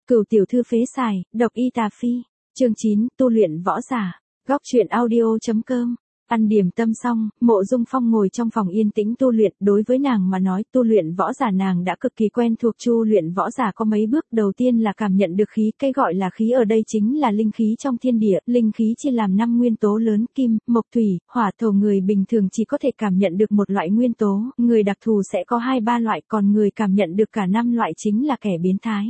Cửu tiểu thư phế xài, độc y tà phi. Chương 9, tu luyện võ giả. Góc truyện audio.com. Ăn điểm tâm xong, Mộ Dung Phong ngồi trong phòng yên tĩnh tu luyện, đối với nàng mà nói tu luyện võ giả nàng đã cực kỳ quen thuộc. Tu luyện võ giả có mấy bước, đầu tiên là cảm nhận được khí, cái gọi là khí ở đây chính là linh khí trong thiên địa, linh khí chia làm 5 nguyên tố lớn, kim, mộc, thủy, hỏa, thổ. Người bình thường chỉ có thể cảm nhận được một loại nguyên tố, người đặc thù sẽ có 2-3 loại, còn người cảm nhận được cả 5 loại chính là kẻ biến thái.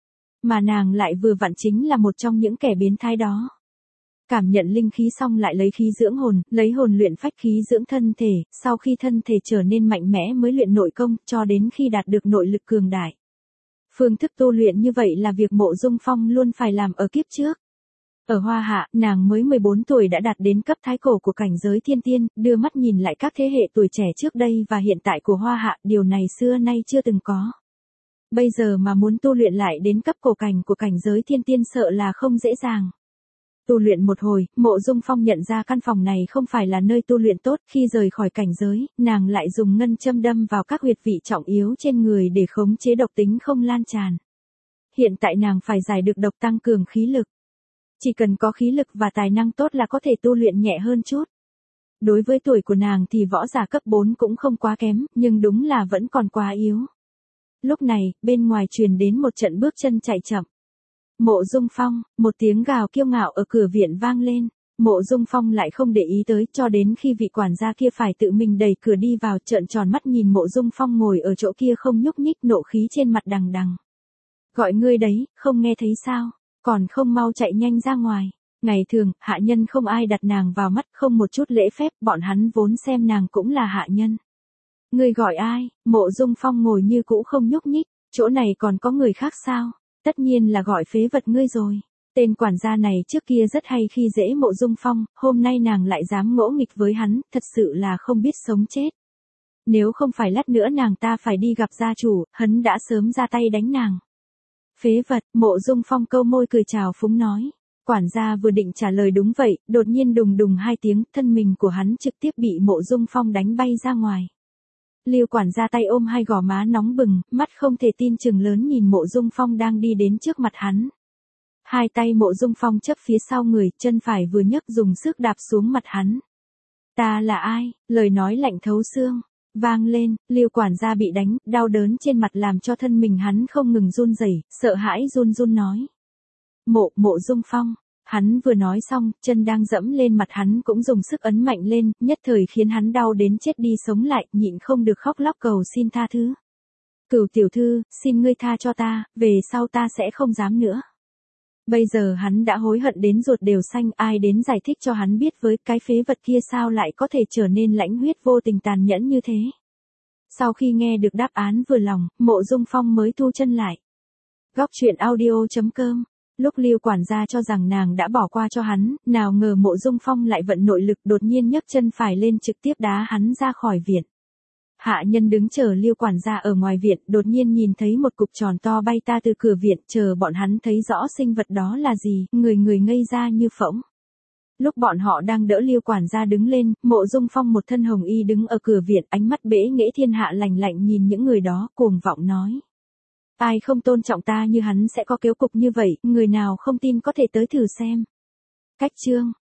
Mà nàng lại vừa vặn chính là một trong những kẻ biến thái đó. Cảm nhận linh khí xong lại lấy khí dưỡng hồn, lấy hồn luyện phách, khí dưỡng thân thể, sau khi thân thể trở nên mạnh mẽ mới luyện nội công, cho đến khi đạt được nội lực cường đại. Phương thức tu luyện như vậy là việc Mộ Dung Phong luôn phải làm ở kiếp trước. Ở Hoa Hạ, nàng mới 14 tuổi đã đạt đến cấp thái cổ của cảnh giới thiên tiên, đưa mắt nhìn lại các thế hệ tuổi trẻ trước đây và hiện tại của Hoa Hạ, điều này xưa nay chưa từng có. Bây giờ mà muốn tu luyện lại đến cấp cổ cảnh của cảnh giới thiên tiên sợ là không dễ dàng. Tu luyện một hồi, Mộ Dung Phong nhận ra căn phòng này không phải là nơi tu luyện tốt, khi rời khỏi cảnh giới, nàng lại dùng ngân châm đâm vào các huyệt vị trọng yếu trên người để khống chế độc tính không lan tràn. Hiện tại nàng phải giải được độc, tăng cường khí lực. Chỉ cần có khí lực và tài năng tốt là có thể tu luyện nhẹ hơn chút. Đối với tuổi của nàng thì võ giả cấp 4 cũng không quá kém, nhưng đúng là vẫn còn quá yếu. Lúc này, bên ngoài truyền đến một trận bước chân chạy chậm. Mộ Dung Phong, một tiếng gào kiêu ngạo ở cửa viện vang lên. Mộ Dung Phong lại không để ý tới, cho đến khi vị quản gia kia phải tự mình đẩy cửa đi vào, trợn tròn mắt nhìn Mộ Dung Phong ngồi ở chỗ kia không nhúc nhích, nộ khí trên mặt đằng đằng. Gọi ngươi đấy, không nghe thấy sao, còn không mau chạy nhanh ra ngoài. Ngày thường, hạ nhân không ai đặt nàng vào mắt, không một chút lễ phép, bọn hắn vốn xem nàng cũng là hạ nhân. Ngươi gọi ai? Mộ Dung Phong ngồi như cũ không nhúc nhích, chỗ này còn có người khác sao? Tất nhiên là gọi phế vật ngươi rồi. Tên quản gia này trước kia rất hay khi dễ Mộ Dung Phong, hôm nay nàng lại dám ngỗ nghịch với hắn, thật sự là không biết sống chết. Nếu không phải lát nữa nàng ta phải đi gặp gia chủ, hắn đã sớm ra tay đánh nàng. Phế vật, Mộ Dung Phong câu môi cười chào phúng nói. Quản gia vừa định trả lời đúng vậy, đột nhiên đùng đùng 2 tiếng, thân mình của hắn trực tiếp bị Mộ Dung Phong đánh bay ra ngoài. Liêu quản gia tay ôm 2 gò má nóng bừng, mắt không thể tin chừng lớn nhìn Mộ Dung Phong đang đi đến trước mặt hắn. 2 tay Mộ Dung Phong chấp phía sau người, chân phải vừa nhấc dùng sức đạp xuống mặt hắn. Ta là ai? Lời nói lạnh thấu xương vang lên, Liêu quản gia bị đánh, đau đớn trên mặt làm cho thân mình hắn không ngừng run rẩy, sợ hãi run run nói. Mộ Dung Phong. Hắn vừa nói xong, chân đang dẫm lên mặt hắn cũng dùng sức ấn mạnh lên, nhất thời khiến hắn đau đến chết đi sống lại, nhịn không được khóc lóc cầu xin tha thứ. Cửu tiểu thư, xin ngươi tha cho ta, về sau ta sẽ không dám nữa. Bây giờ hắn đã hối hận đến ruột đều xanh, ai đến giải thích cho hắn biết với cái phế vật kia sao lại có thể trở nên lãnh huyết vô tình tàn nhẫn như thế. Sau khi nghe được đáp án vừa lòng, Mộ Dung Phong mới thu chân lại. Góc truyện audio.com. Lúc Liêu quản gia cho rằng nàng đã bỏ qua cho hắn, nào ngờ Mộ Dung Phong lại vận nội lực, đột nhiên nhấc chân phải lên trực tiếp đá hắn ra khỏi viện. Hạ nhân đứng chờ Liêu quản gia ở ngoài viện, đột nhiên nhìn thấy một cục tròn to bay ta từ cửa viện, chờ bọn hắn thấy rõ sinh vật đó là gì, người ngây ra như phỗng. Lúc bọn họ đang đỡ Liêu quản gia đứng lên, Mộ Dung Phong một thân hồng y đứng ở cửa viện, ánh mắt bẽ nghễ thiên hạ lạnh lạnh nhìn những người đó, cuồng vọng nói. Ai không tôn trọng ta như hắn sẽ có kết cục như vậy, người nào không tin có thể tới thử xem. Cách chương.